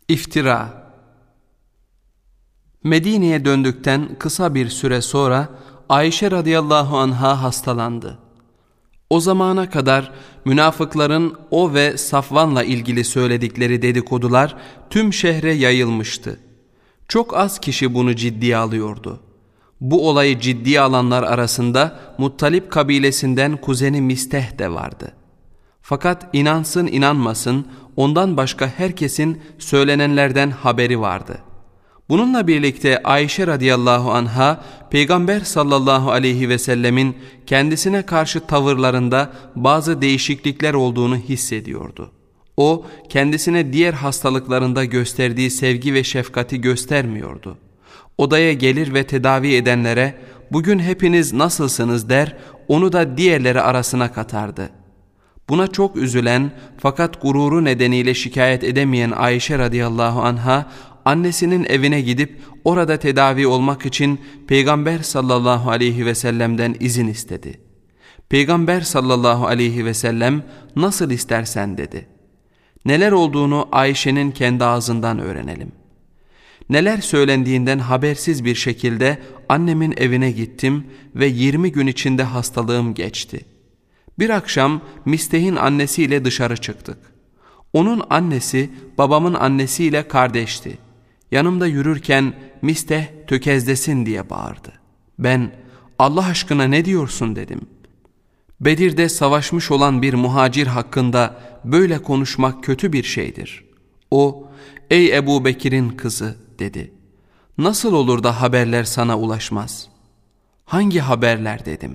İftira. Medine'ye döndükten kısa bir süre sonra Ayşe radıyallahu anha hastalandı. O zamana kadar münafıkların o ve Safvan'la ilgili söyledikleri dedikodular tüm şehre yayılmıştı. Çok az kişi bunu ciddiye alıyordu. Bu olayı ciddiye alanlar arasında Muttalip kabilesinden kuzeni Misteh de vardı. Fakat inansın inanmasın ondan başka herkesin söylenenlerden haberi vardı. Bununla birlikte Ayşe radıyallahu anha Peygamber sallallahu aleyhi ve sellemin kendisine karşı tavırlarında bazı değişiklikler olduğunu hissediyordu. O kendisine diğer hastalıklarında gösterdiği sevgi ve şefkati göstermiyordu. Odaya gelir ve tedavi edenlere "Bugün hepiniz nasılsınız?" der, onu da diğerleri arasına katardı. Buna çok üzülen fakat gururu nedeniyle şikayet edemeyen Ayşe radıyallahu anha annesinin evine gidip orada tedavi olmak için Peygamber sallallahu aleyhi ve sellem'den izin istedi. Peygamber sallallahu aleyhi ve sellem "Nasıl istersen" dedi. Neler olduğunu Ayşe'nin kendi ağzından öğrenelim. Neler söylendiğinden habersiz bir şekilde annemin evine gittim ve 20 gün içinde hastalığım geçti. Bir akşam Misteh'in annesiyle dışarı çıktık. Onun annesi babamın annesiyle kardeşti. Yanımda yürürken Misteh tökezlesin diye bağırdı. Ben "Allah aşkına ne diyorsun?" dedim. Bedir'de savaşmış olan bir muhacir hakkında böyle konuşmak kötü bir şeydir. O "Ey Ebu Bekir'in kızı" dedi. "Nasıl olur da haberler sana ulaşmaz?" "Hangi haberler?" dedim.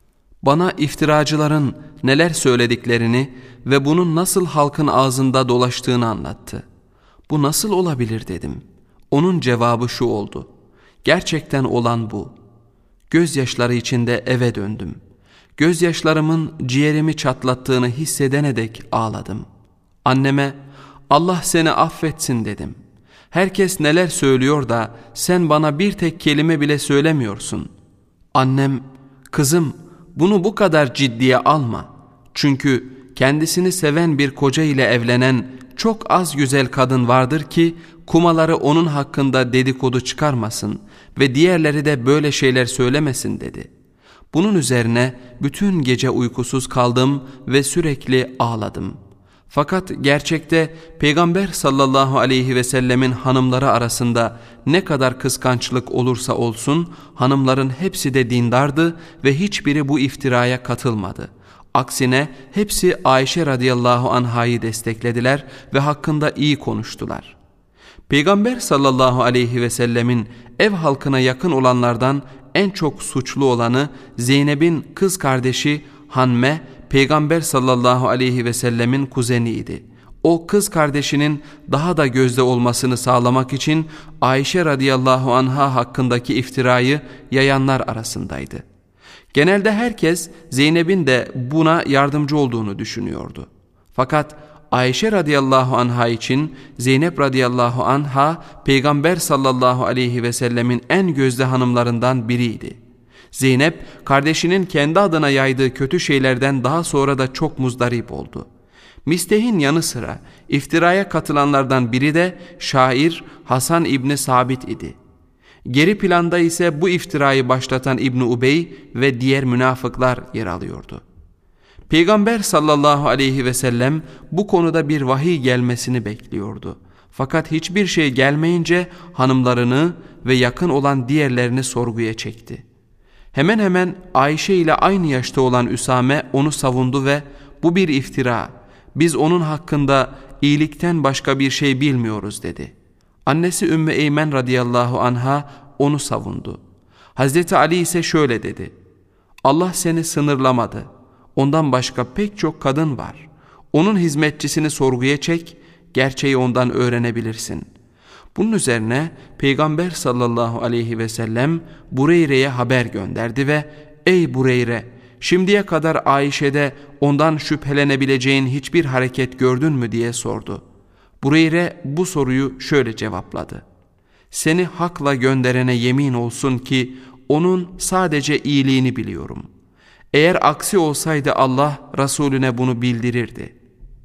Bana iftiracıların neler söylediklerini ve bunun nasıl halkın ağzında dolaştığını anlattı. "Bu nasıl olabilir?" dedim. Onun cevabı şu oldu: "Gerçekten olan bu." Gözyaşları içinde eve döndüm. Gözyaşlarımın ciğerimi çatlattığını hissedene dek ağladım. Anneme "Allah seni affetsin" dedim. "Herkes neler söylüyor da sen bana bir tek kelime bile söylemiyorsun." Annem "Kızım, bunu bu kadar ciddiye alma. Çünkü kendisini seven bir koca ile evlenen çok az güzel kadın vardır ki kumaları onun hakkında dedikodu çıkarmasın ve diğerleri de böyle şeyler söylemesin" dedi. Bunun üzerine bütün gece uykusuz kaldım ve sürekli ağladım. Fakat gerçekte Peygamber sallallahu aleyhi ve sellemin hanımları arasında ne kadar kıskançlık olursa olsun hanımların hepsi de dindardı ve hiçbiri bu iftiraya katılmadı. Aksine hepsi Ayşe radıyallahu anhayı desteklediler ve hakkında iyi konuştular. Peygamber sallallahu aleyhi ve sellemin ev halkına yakın olanlardan en çok suçlu olanı Zeynep'in kız kardeşi Hanme, Peygamber sallallahu aleyhi ve sellemin kuzeniydi. O kız kardeşinin daha da gözde olmasını sağlamak için Ayşe radıyallahu anha hakkındaki iftirayı yayanlar arasındaydı. Genelde herkes Zeynep'in de buna yardımcı olduğunu düşünüyordu. Fakat Ayşe radıyallahu anha için Zeynep radıyallahu anha Peygamber sallallahu aleyhi ve sellemin en gözde hanımlarından biriydi. Zeynep kardeşinin kendi adına yaydığı kötü şeylerden daha sonra da çok muzdarip oldu. Misteh'in yanı sıra iftiraya katılanlardan biri de şair Hasan İbni Sabit idi. Geri planda ise bu iftirayı başlatan İbni Ubey ve diğer münafıklar yer alıyordu. Peygamber sallallahu aleyhi ve sellem bu konuda bir vahiy gelmesini bekliyordu. Fakat hiçbir şey gelmeyince hanımlarını ve yakın olan diğerlerini sorguya çekti. Hemen hemen Ayşe ile aynı yaşta olan Üsame onu savundu ve "Bu bir iftira. Biz onun hakkında iyilikten başka bir şey bilmiyoruz" dedi. Annesi Ümmü Eymen radıyallahu anha onu savundu. Hazreti Ali ise şöyle dedi: "Allah seni sınırlamadı. Ondan başka pek çok kadın var. Onun hizmetçisini sorguya çek, gerçeği ondan öğrenebilirsin." Bunun üzerine Peygamber sallallahu aleyhi ve sellem Bureyre'ye haber gönderdi ve "Ey Bureyre, şimdiye kadar Ayşe'de ondan şüphelenebileceğin hiçbir hareket gördün mü?" diye sordu. Bureyre bu soruyu şöyle cevapladı: "Seni hakla gönderene yemin olsun ki onun sadece iyiliğini biliyorum. Eğer aksi olsaydı Allah Resulüne bunu bildirirdi."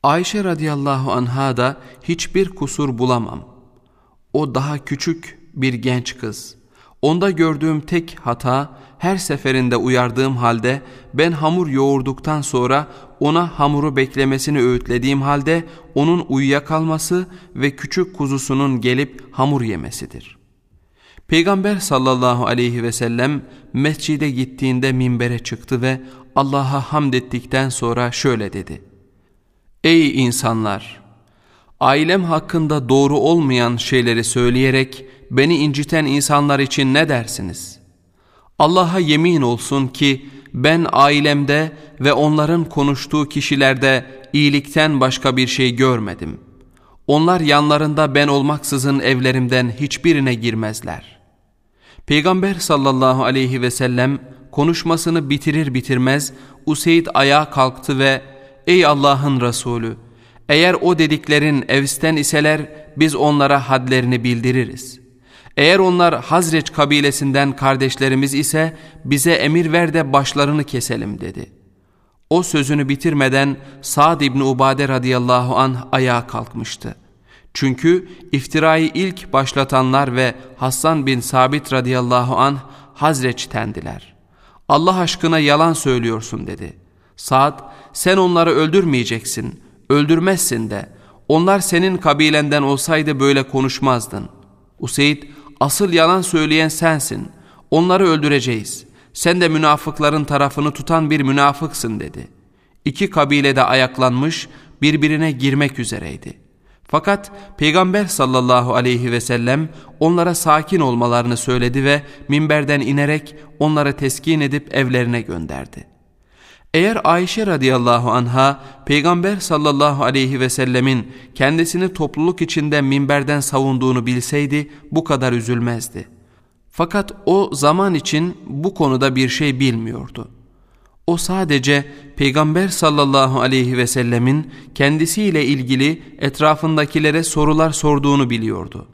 Ayşe radıyallahu anha da hiçbir kusur bulamam. O daha küçük bir genç kız. Onda gördüğüm tek hata, her seferinde uyardığım halde ben hamur yoğurduktan sonra ona hamuru beklemesini öğütlediğim halde onun uyuyakalması ve küçük kuzusunun gelip hamur yemesidir. Peygamber sallallahu aleyhi ve sellem mescide gittiğinde minbere çıktı ve Allah'a hamd ettikten sonra şöyle dedi: Ey insanlar! Ailem hakkında doğru olmayan şeyleri söyleyerek beni inciten insanlar için ne dersiniz? Allah'a yemin olsun ki ben ailemde ve onların konuştuğu kişilerde iyilikten başka bir şey görmedim. Onlar yanlarında ben olmaksızın evlerimden hiçbirine girmezler. Peygamber sallallahu aleyhi ve sellem konuşmasını bitirir bitirmez Useyd ayağa kalktı ve ''Ey Allah'ın Resulü, eğer o dediklerin Evs'ten iseler biz onlara hadlerini bildiririz. Eğer onlar Hazreç kabilesinden kardeşlerimiz ise bize emir ver de başlarını keselim.'' dedi. O sözünü bitirmeden Sa'd İbni Ubade radıyallahu anh ayağa kalkmıştı. Çünkü iftirayı ilk başlatanlar ve Hassan bin Sabit radıyallahu anh Hazreç'tendiler. Allah aşkına yalan söylüyorsun dedi. Sa'd, sen onları öldürmeyeceksin, öldürmezsin de. Onlar senin kabilenden olsaydı böyle konuşmazdın. Useyd, asıl yalan söyleyen sensin. Onları öldüreceğiz. Sen de münafıkların tarafını tutan bir münafıksın dedi. İki kabile de ayaklanmış, birbirine girmek üzereydi. Fakat Peygamber sallallahu aleyhi ve sellem onlara sakin olmalarını söyledi ve minberden inerek onları teskin edip evlerine gönderdi. Eğer Ayşe radıyallahu anha Peygamber sallallahu aleyhi ve sellemin kendisini topluluk içinde minberden savunduğunu bilseydi bu kadar üzülmezdi. Fakat o zaman için bu konuda bir şey bilmiyordu. O sadece Peygamber sallallahu aleyhi ve sellemin kendisiyle ilgili etrafındakilere sorular sorduğunu biliyordu.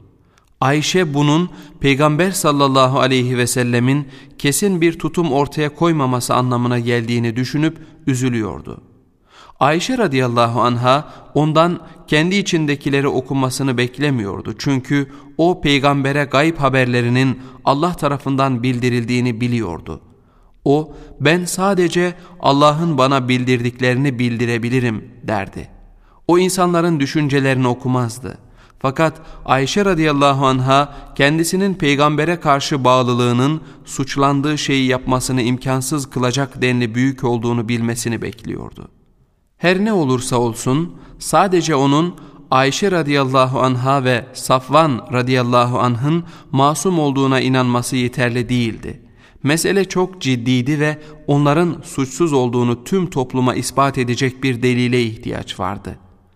Ayşe bunun Peygamber sallallahu aleyhi ve sellemin kesin bir tutum ortaya koymaması anlamına geldiğini düşünüp üzülüyordu. Ayşe radıyallahu anha ondan kendi içindekileri okumasını beklemiyordu. Çünkü o peygambere gayb haberlerinin Allah tarafından bildirildiğini biliyordu. O, ben sadece Allah'ın bana bildirdiklerini bildirebilirim derdi. O insanların düşüncelerini okumazdı. Fakat Ayşe radıyallahu anha kendisinin peygambere karşı bağlılığının suçlandığı şeyi yapmasını imkansız kılacak denli büyük olduğunu bilmesini bekliyordu. Her ne olursa olsun sadece onun Ayşe radıyallahu anha ve Safvan radıyallahu anh'ın masum olduğuna inanması yeterli değildi. Mesele çok ciddiydi ve onların suçsuz olduğunu tüm topluma ispat edecek bir delile ihtiyaç vardı.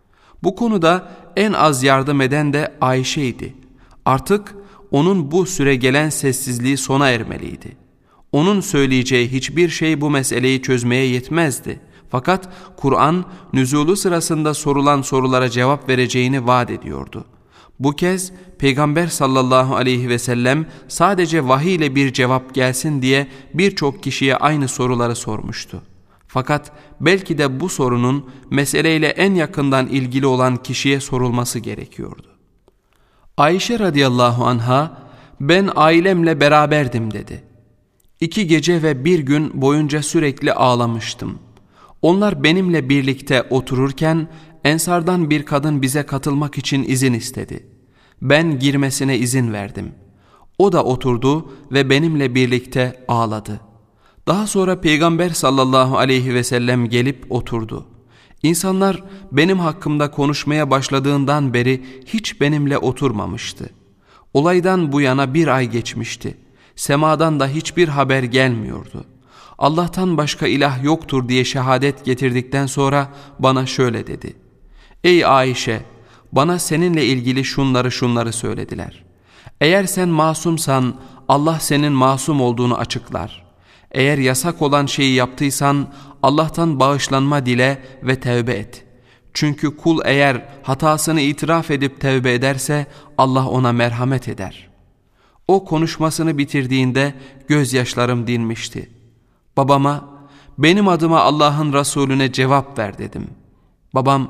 Bu konuda en az yardım eden de Ayşe'ydi. Artık onun bu süre gelen sessizliği sona ermeliydi. Onun söyleyeceği hiçbir şey bu meseleyi çözmeye yetmezdi. Fakat Kur'an nüzulü sırasında sorulan sorulara cevap vereceğini vaat ediyordu. Bu kez Peygamber sallallahu aleyhi ve sellem sadece vahiy ile bir cevap gelsin diye birçok kişiye aynı soruları sormuştu. Fakat belki de bu sorunun meseleyle en yakından ilgili olan kişiye sorulması gerekiyordu. Ayşe radıyallahu anha, ben ailemle beraberdim dedi. 2 gece ve 1 gün boyunca sürekli ağlamıştım. Onlar benimle birlikte otururken Ensardan bir kadın bize katılmak için izin istedi. Ben girmesine izin verdim. O da oturdu ve benimle birlikte ağladı. Daha sonra Peygamber sallallahu aleyhi ve sellem gelip oturdu. İnsanlar benim hakkımda konuşmaya başladığından beri hiç benimle oturmamıştı. Olaydan bu yana 1 ay geçmişti. Semadan da hiçbir haber gelmiyordu. Allah'tan başka ilah yoktur diye şehadet getirdikten sonra bana şöyle dedi: Ey Ayşe, bana seninle ilgili şunları söylediler. Eğer sen masumsan Allah senin masum olduğunu açıklar. Eğer yasak olan şeyi yaptıysan Allah'tan bağışlanma dile ve tevbe et. Çünkü kul eğer hatasını itiraf edip tevbe ederse Allah ona merhamet eder. O konuşmasını bitirdiğinde gözyaşlarım dinmişti. Babama, benim adıma Allah'ın Resulüne cevap ver dedim. Babam,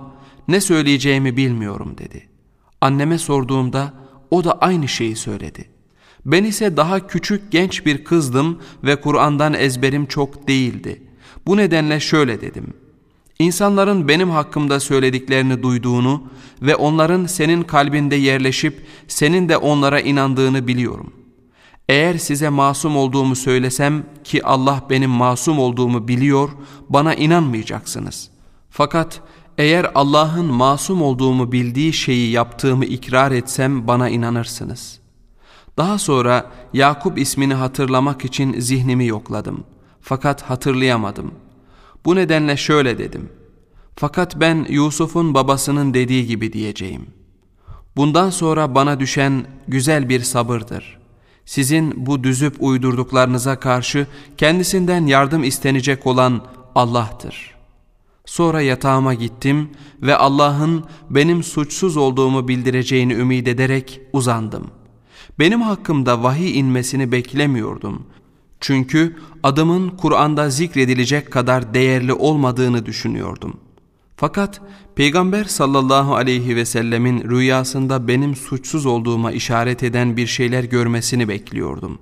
ne söyleyeceğimi bilmiyorum dedi. Anneme sorduğumda o da aynı şeyi söyledi. Ben ise daha küçük genç bir kızdım ve Kur'an'dan ezberim çok değildi. Bu nedenle şöyle dedim: İnsanların benim hakkımda söylediklerini duyduğunu ve onların senin kalbinde yerleşip senin de onlara inandığını biliyorum. Eğer size masum olduğumu söylesem ki Allah benim masum olduğumu biliyor, bana inanmayacaksınız. Fakat eğer Allah'ın masum olduğumu bildiği şeyi yaptığımı ikrar etsem bana inanırsınız. Daha sonra Yakup ismini hatırlamak için zihnimi yokladım. Fakat hatırlayamadım. Bu nedenle şöyle dedim: fakat ben Yusuf'un babasının dediği gibi diyeceğim. Bundan sonra bana düşen güzel bir sabırdır. Sizin bu düzüp uydurduklarınıza karşı kendisinden yardım istenecek olan Allah'tır. Sonra yatağıma gittim ve Allah'ın benim suçsuz olduğumu bildireceğini ümit ederek uzandım. Benim hakkımda vahiy inmesini beklemiyordum. Çünkü adımın Kur'an'da zikredilecek kadar değerli olmadığını düşünüyordum. Fakat Peygamber sallallahu aleyhi ve sellemin rüyasında benim suçsuz olduğuma işaret eden bir şeyler görmesini bekliyordum.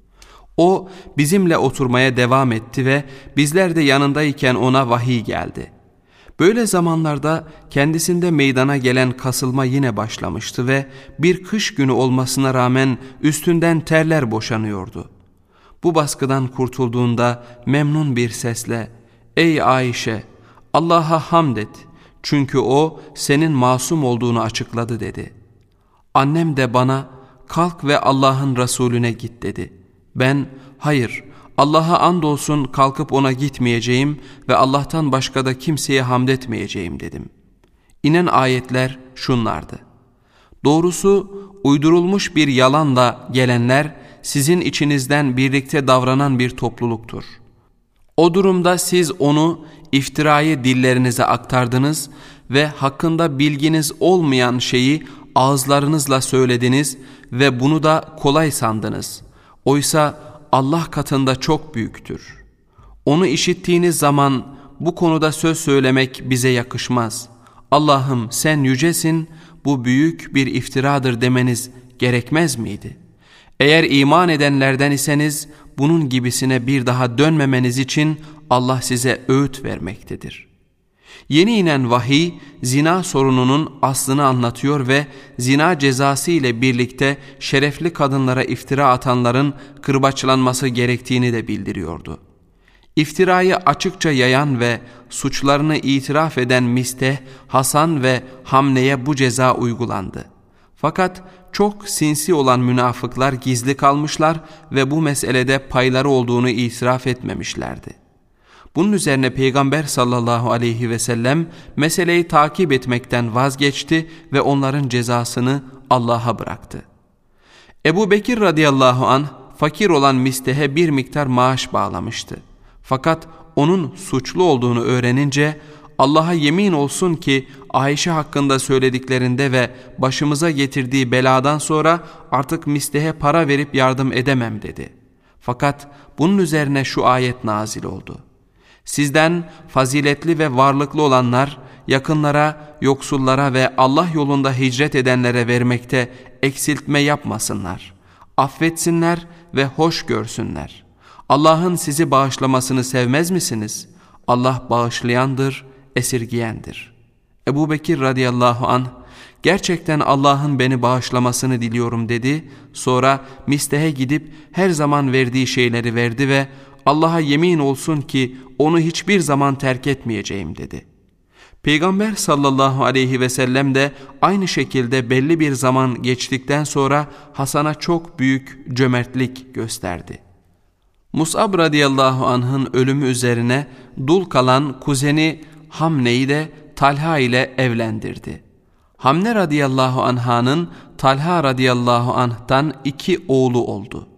O bizimle oturmaya devam etti ve bizler de yanındayken ona vahiy geldi. Böyle zamanlarda kendisinde meydana gelen kasılma yine başlamıştı ve bir kış günü olmasına rağmen üstünden terler boşanıyordu. Bu baskıdan kurtulduğunda memnun bir sesle "Ey Ayşe, Allah'a hamd et, çünkü o senin masum olduğunu açıkladı" dedi. Annem de bana "Kalk ve Allah'ın Resulüne git" dedi. Ben "Hayır, Allah'a andolsun kalkıp ona gitmeyeceğim ve Allah'tan başka da kimseye hamd etmeyeceğim" dedim. İnen ayetler şunlardı: Doğrusu uydurulmuş bir yalanla gelenler sizin içinizden birlikte davranan bir topluluktur. O durumda siz onu, iftirayı dillerinize aktardınız ve hakkında bilginiz olmayan şeyi ağızlarınızla söylediniz ve bunu da kolay sandınız. Oysa Allah katında çok büyüktür. Onu işittiğiniz zaman bu konuda söz söylemek bize yakışmaz. Allah'ım sen yücesin, bu büyük bir iftiradır demeniz gerekmez miydi? Eğer iman edenlerden iseniz bunun gibisine bir daha dönmemeniz için Allah size öğüt vermektedir. Yeni inen vahiy zina sorununun aslını anlatıyor ve zina cezası ile birlikte şerefli kadınlara iftira atanların kırbaçlanması gerektiğini de bildiriyordu. İftirayı açıkça yayan ve suçlarını itiraf eden Misteh, Hasan ve Hamne'ye bu ceza uygulandı. Fakat çok sinsi olan münafıklar gizli kalmışlar ve bu meselede payları olduğunu itiraf etmemişlerdi. Bunun üzerine Peygamber sallallahu aleyhi ve sellem meseleyi takip etmekten vazgeçti ve onların cezasını Allah'a bıraktı. Ebu Bekir radıyallahu anh fakir olan Misteh'e bir miktar maaş bağlamıştı. Fakat onun suçlu olduğunu öğrenince Allah'a yemin olsun ki Ayşe hakkında söylediklerinde ve başımıza getirdiği beladan sonra artık Misteh'e para verip yardım edemem dedi. Fakat bunun üzerine şu ayet nazil oldu: Sizden faziletli ve varlıklı olanlar yakınlara, yoksullara ve Allah yolunda hicret edenlere vermekte eksiltme yapmasınlar. Affetsinler ve hoş görsünler. Allah'ın sizi bağışlamasını sevmez misiniz? Allah bağışlayandır, esirgiyendir. Ebu Bekir radıyallahu anh, gerçekten Allah'ın beni bağışlamasını diliyorum dedi. Sonra Misteh'e gidip her zaman verdiği şeyleri verdi ve Allah'a yemin olsun ki onu hiçbir zaman terk etmeyeceğim dedi. Peygamber sallallahu aleyhi ve sellem de aynı şekilde belli bir zaman geçtikten sonra Hasan'a çok büyük cömertlik gösterdi. Mus'ab radıyallahu anh'ın ölümü üzerine dul kalan kuzeni Hamne'yi de Talha ile evlendirdi. Hamne radıyallahu anh'ın Talha radıyallahu anh'tan 2 oğlu oldu.